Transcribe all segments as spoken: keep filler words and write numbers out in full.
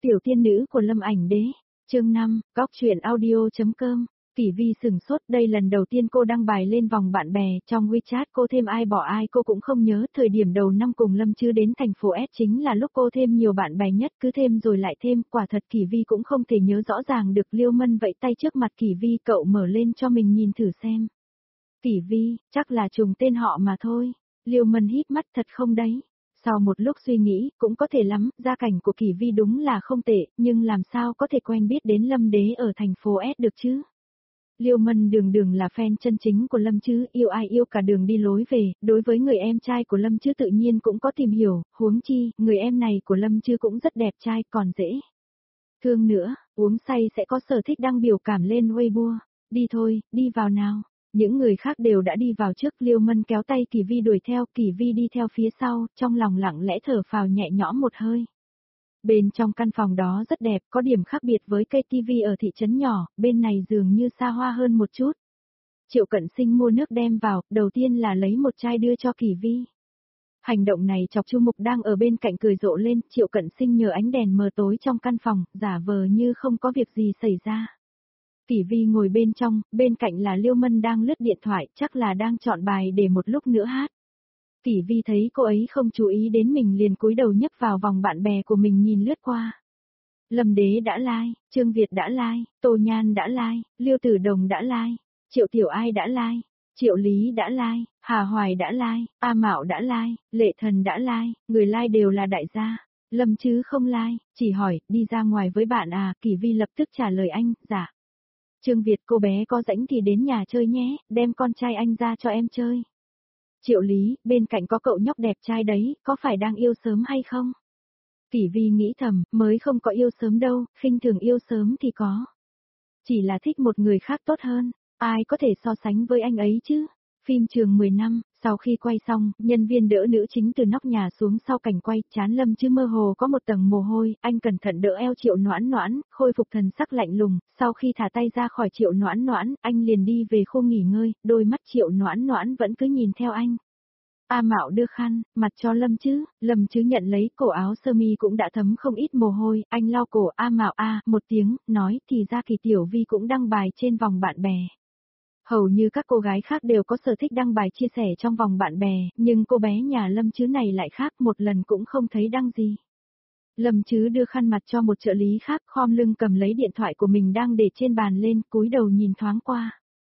Tiểu tiên nữ của Lâm Ảnh Đế, chương năm, góc truyện audio.com. Kỷ Vi sừng sốt, đây lần đầu tiên cô đăng bài lên vòng bạn bè, trong WeChat cô thêm ai bỏ ai cô cũng không nhớ, thời điểm đầu năm cùng Lâm Chứ đến thành phố S chính là lúc cô thêm nhiều bạn bè nhất, cứ thêm rồi lại thêm, quả thật Kỷ Vi cũng không thể nhớ rõ ràng được. Liêu Mân vẫy tay trước mặt Kỷ Vi, cậu mở lên cho mình nhìn thử xem. Kỷ Vi, chắc là trùng tên họ mà thôi. Liêu Mân híp mắt, thật không đấy. Sau một lúc suy nghĩ, cũng có thể lắm, gia cảnh của Kỷ Vi đúng là không tệ, nhưng làm sao có thể quen biết đến Lâm Đế ở thành phố S được chứ? Liêu Mân đường đường là fan chân chính của Lâm Chứ, yêu ai yêu cả đường đi lối về, đối với người em trai của Lâm Chứ tự nhiên cũng có tìm hiểu, huống chi, người em này của Lâm Chứ cũng rất đẹp trai, còn dễ thương nữa, uống say sẽ có sở thích đăng biểu cảm lên Weibo. Đi thôi, đi vào nào. Những người khác đều đã đi vào trước, Liêu Mân kéo tay Kỷ Vi đuổi theo, Kỷ Vi đi theo phía sau, trong lòng lặng lẽ thở phào nhẹ nhõm một hơi. Bên trong căn phòng đó rất đẹp, có điểm khác biệt với cây tivi ở thị trấn nhỏ, bên này dường như xa hoa hơn một chút. Triệu Cận Sinh mua nước đem vào, đầu tiên là lấy một chai đưa cho Kỷ Vi. Hành động này chọc Chu Mục đang ở bên cạnh cười rộ lên, Triệu Cận Sinh nhờ ánh đèn mờ tối trong căn phòng, giả vờ như không có việc gì xảy ra. Kỷ Vi ngồi bên trong, bên cạnh là Liêu Mân đang lướt điện thoại, chắc là đang chọn bài để một lúc nữa hát. Kỷ Vi thấy cô ấy không chú ý đến mình liền cúi đầu nhấc vào vòng bạn bè của mình nhìn lướt qua. Lâm Đế đã like, Trương Việt đã like, Tô Nhan đã like, Liêu Tử Đồng đã like, Triệu Tiểu Ai đã like, Triệu Lý đã like, Hà Hoài đã like, A Mạo đã like, Lệ Thần đã like, người like đều là đại gia. Lâm Chứ không like, chỉ hỏi, đi ra ngoài với bạn à? Kỷ Vi lập tức trả lời anh, dạ. Trương Việt, cô bé có rảnh thì đến nhà chơi nhé, đem con trai anh ra cho em chơi. Triệu Lý, bên cạnh có cậu nhóc đẹp trai đấy, có phải đang yêu sớm hay không? Kỷ Vi nghĩ thầm, mới không có yêu sớm đâu, khinh thường yêu sớm thì có. Chỉ là thích một người khác tốt hơn, ai có thể so sánh với anh ấy chứ? Phim trường mười năm, sau khi quay xong, nhân viên đỡ nữ chính từ nóc nhà xuống sau cảnh quay, trán Lâm Chứ mơ hồ có một tầng mồ hôi, anh cẩn thận đỡ eo Triệu Noãn Noãn, khôi phục thần sắc lạnh lùng, sau khi thả tay ra khỏi Triệu Noãn Noãn, anh liền đi về khu nghỉ ngơi, đôi mắt Triệu Noãn Noãn vẫn cứ nhìn theo anh. A Mạo đưa khăn, mặt cho Lâm Chứ, Lâm Chứ nhận lấy, cổ áo sơ mi cũng đã thấm không ít mồ hôi, anh lau cổ A Mạo a, một tiếng, nói thì ra Kỳ Tiểu Vi cũng đăng bài trên vòng bạn bè. Hầu như các cô gái khác đều có sở thích đăng bài chia sẻ trong vòng bạn bè, nhưng cô bé nhà Lâm Chứ này lại khác, một lần cũng không thấy đăng gì. Lâm Chứ đưa khăn mặt cho một trợ lý khác, khom lưng cầm lấy điện thoại của mình đang để trên bàn lên, cúi đầu nhìn thoáng qua.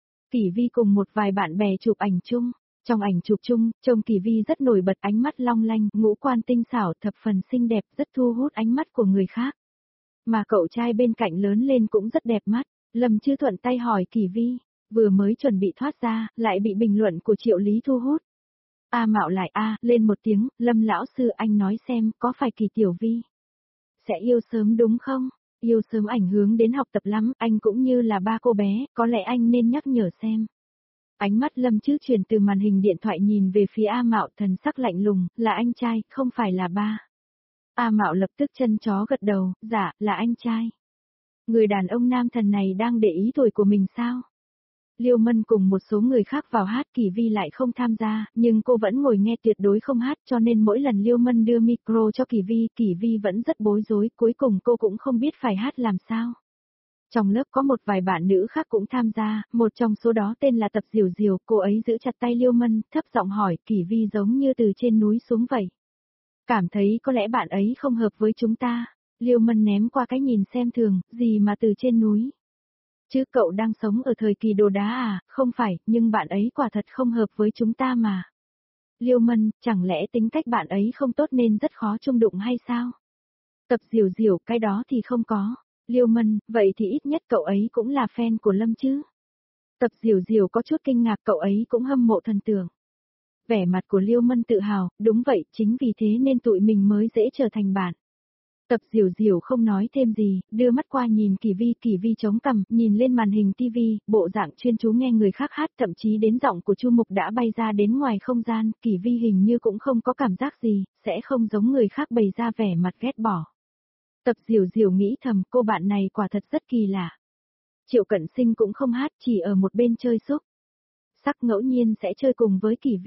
Kỷ Vi cùng một vài bạn bè chụp ảnh chung. Trong ảnh chụp chung, trông Kỷ Vi rất nổi bật, ánh mắt long lanh, ngũ quan tinh xảo, thập phần xinh đẹp, rất thu hút ánh mắt của người khác. Mà cậu trai bên cạnh lớn lên cũng rất đẹp mắt. Lâm Chứ thuận tay hỏi Kỷ Vi, vừa mới chuẩn bị thoát ra, lại bị bình luận của Triệu Lý thu hút. A Mạo lại a, lên một tiếng, Lâm lão sư anh nói xem, có phải Kỳ Tiểu Vi sẽ yêu sớm đúng không? Yêu sớm ảnh hưởng đến học tập lắm, anh cũng như là ba cô bé, có lẽ anh nên nhắc nhở xem. Ánh mắt Lâm Chứ chuyển từ màn hình điện thoại nhìn về phía A Mạo, thần sắc lạnh lùng, là anh trai, không phải là ba. A Mạo lập tức chân chó gật đầu, dạ, là anh trai. Người đàn ông nam thần này đang để ý tuổi của mình sao? Liêu Mân cùng một số người khác vào hát, Kỷ Vi lại không tham gia, nhưng cô vẫn ngồi nghe, tuyệt đối không hát, cho nên mỗi lần Liêu Mân đưa micro cho Kỷ Vi, Kỷ Vi vẫn rất bối rối, cuối cùng cô cũng không biết phải hát làm sao. Trong lớp có một vài bạn nữ khác cũng tham gia, một trong số đó tên là Tập Diều Diều, cô ấy giữ chặt tay Liêu Mân, thấp giọng hỏi, Kỷ Vi giống như từ trên núi xuống vậy. Cảm thấy có lẽ bạn ấy không hợp với chúng ta. Liêu Mân ném qua cái nhìn xem thường, gì mà từ trên núi. Chứ cậu đang sống ở thời kỳ đồ đá à? Không phải, nhưng bạn ấy quả thật không hợp với chúng ta mà. Liêu Mân, chẳng lẽ tính cách bạn ấy không tốt nên rất khó chung đụng hay sao? Tập Diều Diều, cái đó thì không có. Liêu Mân, vậy thì ít nhất cậu ấy cũng là fan của Lâm chứ. Tập Diều Diều có chút kinh ngạc, cậu ấy cũng hâm mộ thần tượng. Vẻ mặt của Liêu Mân tự hào, đúng vậy, chính vì thế nên tụi mình mới dễ trở thành bạn. Tập Diều Diều không nói thêm gì, đưa mắt qua nhìn Kỷ Vi, Kỷ Vi chống cằm, nhìn lên màn hình tivi, bộ dạng chuyên chú nghe người khác hát, thậm chí đến giọng của Chu Mục đã bay ra đến ngoài không gian, Kỷ Vi hình như cũng không có cảm giác gì, sẽ không giống người khác bày ra vẻ mặt ghét bỏ. Tập Diều Diều nghĩ thầm, cô bạn này quả thật rất kỳ lạ. Triệu Cận Sinh cũng không hát, chỉ ở một bên chơi xúc sắc, ngẫu nhiên sẽ chơi cùng với Kỷ Vi.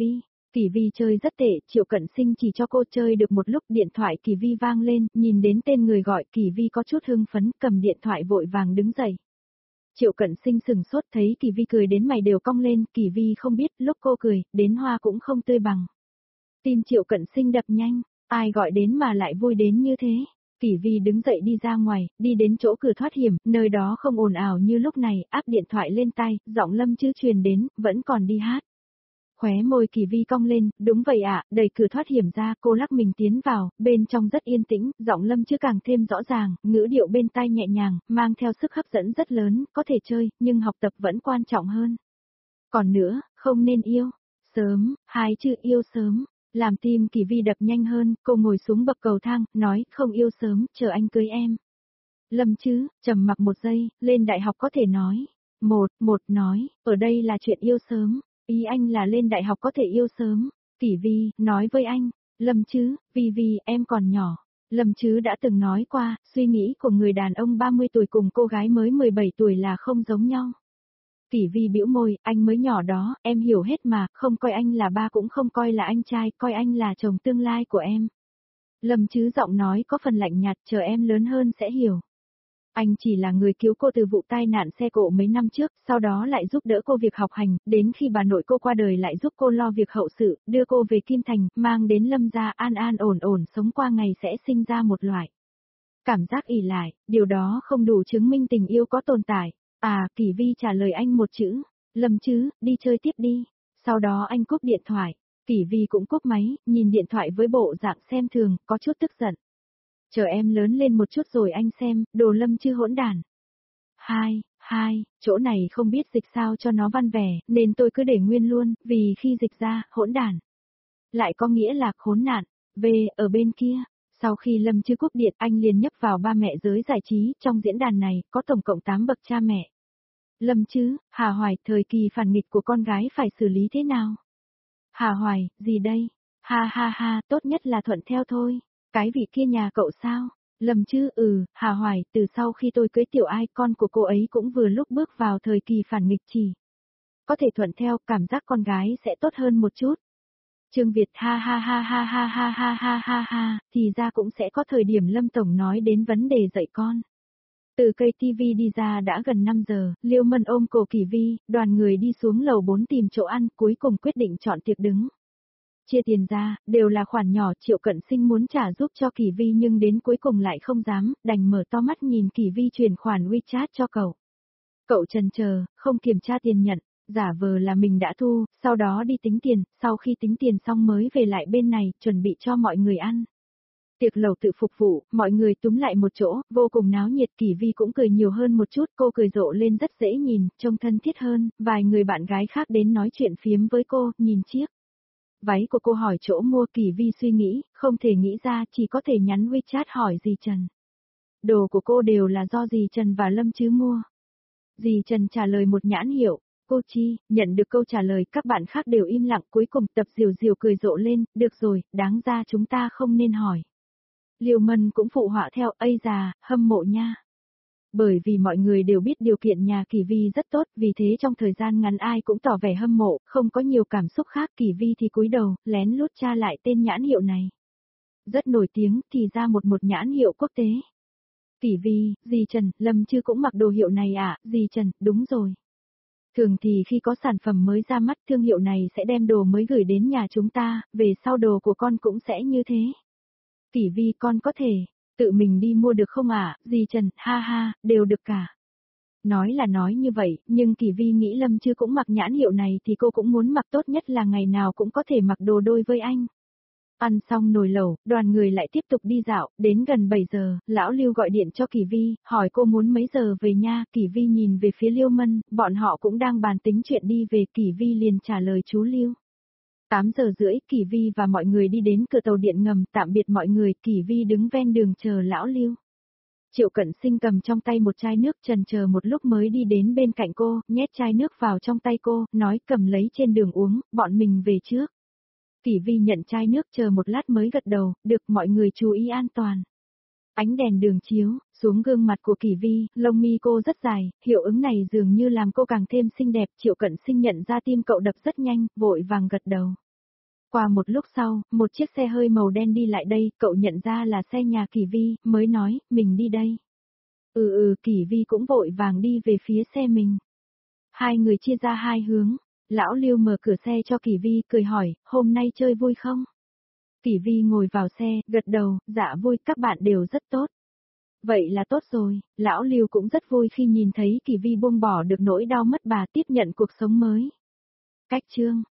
Kỷ Vi chơi rất tệ, Triệu Cận Sinh chỉ cho cô chơi được một lúc, điện thoại Kỷ Vi vang lên, nhìn đến tên người gọi, Kỷ Vi có chút hưng phấn, cầm điện thoại vội vàng đứng dậy. Triệu Cận Sinh sừng sốt thấy Kỷ Vi cười đến mày đều cong lên, Kỷ Vi không biết, lúc cô cười, đến hoa cũng không tươi bằng. Tim Triệu Cận Sinh đập nhanh, ai gọi đến mà lại vui đến như thế. Kỷ Vi đứng dậy đi ra ngoài, đi đến chỗ cửa thoát hiểm, nơi đó không ồn ào như lúc này, áp điện thoại lên tai, giọng Lâm Chứ truyền đến, vẫn còn đi hát. Khóe môi Kỷ Vi cong lên, đúng vậy ạ, đẩy cửa thoát hiểm ra, cô lắc mình tiến vào, bên trong rất yên tĩnh, giọng Lâm Chứ càng thêm rõ ràng, ngữ điệu bên tai nhẹ nhàng, mang theo sức hấp dẫn rất lớn, có thể chơi, nhưng học tập vẫn quan trọng hơn. Còn nữa, không nên yêu, sớm, hai chữ yêu sớm, làm tim Kỷ Vi đập nhanh hơn, cô ngồi xuống bậc cầu thang, nói, không yêu sớm, chờ anh cưới em. Lâm Chứ, trầm mặc một giây, lên đại học có thể nói. Một, một nói, ở đây là chuyện yêu sớm. Ý anh là lên đại học có thể yêu sớm. Kỷ Vi, nói với anh. Lâm Chứ, Vi Vi, em còn nhỏ. Lâm Chứ đã từng nói qua, suy nghĩ của người đàn ông ba mươi tuổi cùng cô gái mới mười bảy tuổi là không giống nhau. Kỷ Vi bĩu môi, anh mới nhỏ đó, em hiểu hết mà, không coi anh là ba cũng không coi là anh trai, coi anh là chồng tương lai của em. Lâm Chứ giọng nói có phần lạnh nhạt, chờ em lớn hơn sẽ hiểu. Anh chỉ là người cứu cô từ vụ tai nạn xe cộ mấy năm trước, sau đó lại giúp đỡ cô việc học hành, đến khi bà nội cô qua đời lại giúp cô lo việc hậu sự, đưa cô về Kim Thành, mang đến Lâm gia an an ổn ổn sống qua ngày sẽ sinh ra một loại cảm giác ỷ lại, điều đó không đủ chứng minh tình yêu có tồn tại. À, Kỷ Vi trả lời anh một chữ, Lâm Chứ, đi chơi tiếp đi. Sau đó anh cúp điện thoại, Kỷ Vi cũng cúp máy, nhìn điện thoại với bộ dạng xem thường, có chút tức giận. Chờ em lớn lên một chút rồi anh xem, đồ Lâm Chứ hỗn đản. Hai, hai, chỗ này không biết dịch sao cho nó văn vẻ, nên tôi cứ để nguyên luôn, vì khi dịch ra, hỗn đản lại có nghĩa là khốn nạn. Về, ở bên kia. Sau khi Lâm Chứ cúp điện, anh liền nhấp vào ba mẹ giới giải trí, trong diễn đàn này, có tổng cộng tám bậc cha mẹ. Lâm Chứ, Hà Hoài, thời kỳ phản nghịch của con gái phải xử lý thế nào? Hà Hoài, gì đây? Ha ha ha, tốt nhất là thuận theo thôi. Cái vị kia nhà cậu sao? Lâm Chứ, ừ, Hà Hoài, từ sau khi tôi cưới Tiểu Ai, con của cô ấy cũng vừa lúc bước vào thời kỳ phản nghịch chỉ. Có thể thuận theo, cảm giác con gái sẽ tốt hơn một chút. Trương Việt, ha ha ha ha ha ha ha ha ha ha, thì ra cũng sẽ có thời điểm Lâm Tổng nói đến vấn đề dạy con. Từ cây ti vi đi ra đã gần năm giờ, Liêu Mân ôm cổ Kỷ Vi, đoàn người đi xuống lầu bốn tìm chỗ ăn, cuối cùng quyết định chọn tiệc đứng. Chia tiền ra, đều là khoản nhỏ, Triệu Cận Sinh muốn trả giúp cho Kỷ Vi nhưng đến cuối cùng lại không dám, đành mở to mắt nhìn Kỷ Vi chuyển khoản WeChat cho cậu. Cậu chần chờ, không kiểm tra tiền nhận, giả vờ là mình đã thu, sau đó đi tính tiền, sau khi tính tiền xong mới về lại bên này, chuẩn bị cho mọi người ăn. Tiệc lẩu tự phục vụ, mọi người túm lại một chỗ, vô cùng náo nhiệt. Kỷ Vi cũng cười nhiều hơn một chút, cô cười rộ lên rất dễ nhìn, trông thân thiết hơn, vài người bạn gái khác đến nói chuyện phiếm với cô, nhìn chiếc váy của cô hỏi chỗ mua. Kỷ Vi suy nghĩ, không thể nghĩ ra, chỉ có thể nhắn WeChat hỏi dì Trần. Đồ của cô đều là do dì Trần và Lâm Chứ mua. Dì Trần trả lời một nhãn hiệu, cô Chi, nhận được câu trả lời các bạn khác đều im lặng, cuối cùng Tập Diều Diều cười rộ lên, được rồi, đáng ra chúng ta không nên hỏi. Liêu Mân cũng phụ họa theo, ây già, hâm mộ nha. Bởi vì mọi người đều biết điều kiện nhà Kỷ Vi rất tốt, vì thế trong thời gian ngắn ai cũng tỏ vẻ hâm mộ, không có nhiều cảm xúc khác. Kỷ Vi thì cúi đầu, lén lút tra lại tên nhãn hiệu này. Rất nổi tiếng, thì ra một một nhãn hiệu quốc tế. Kỷ Vi, dì Trần, Lâm Chứ cũng mặc đồ hiệu này à, dì Trần, đúng rồi. Thường thì khi có sản phẩm mới ra mắt, thương hiệu này sẽ đem đồ mới gửi đến nhà chúng ta, về sau đồ của con cũng sẽ như thế. Kỷ Vi, con có thể tự mình đi mua được không ạ? À? Dì Trần, ha ha, đều được cả. Nói là nói như vậy, nhưng Kỷ Vi nghĩ Lâm Chứ cũng mặc nhãn hiệu này thì cô cũng muốn mặc, tốt nhất là ngày nào cũng có thể mặc đồ đôi với anh. Ăn xong nồi lẩu, đoàn người lại tiếp tục đi dạo, đến gần bảy giờ, lão Lưu gọi điện cho Kỷ Vi, hỏi cô muốn mấy giờ về nha. Kỷ Vi nhìn về phía Liêu Mân, bọn họ cũng đang bàn tính chuyện đi về. Kỷ Vi liền trả lời chú Lưu. tám giờ rưỡi, Kỷ Vi và mọi người đi đến cửa tàu điện ngầm, tạm biệt mọi người. Kỷ Vi đứng ven đường chờ lão Lưu. Triệu Cận Sinh cầm trong tay một chai nước, chần chờ một lúc mới đi đến bên cạnh cô, nhét chai nước vào trong tay cô, nói cầm lấy trên đường uống, bọn mình về trước. Kỷ Vi nhận chai nước, chờ một lát mới gật đầu, được, mọi người chú ý an toàn. Ánh đèn đường chiếu xuống gương mặt của Kỷ Vi, lông mi cô rất dài, hiệu ứng này dường như làm cô càng thêm xinh đẹp. Triệu Cận Sinh nhận ra tim cậu đập rất nhanh, vội vàng gật đầu. Qua một lúc sau, một chiếc xe hơi màu đen đi lại đây, cậu nhận ra là xe nhà Kỳ Vi, mới nói, mình đi đây. Ừ ừ, Kỳ Vi cũng vội vàng đi về phía xe mình. Hai người chia ra hai hướng, lão Lưu mở cửa xe cho Kỳ Vi, cười hỏi, hôm nay chơi vui không? Kỳ Vi ngồi vào xe, gật đầu, dạ vui, các bạn đều rất tốt. Vậy là tốt rồi, lão Lưu cũng rất vui khi nhìn thấy Kỳ Vi buông bỏ được nỗi đau mất bà, tiếp nhận cuộc sống mới. Cách chương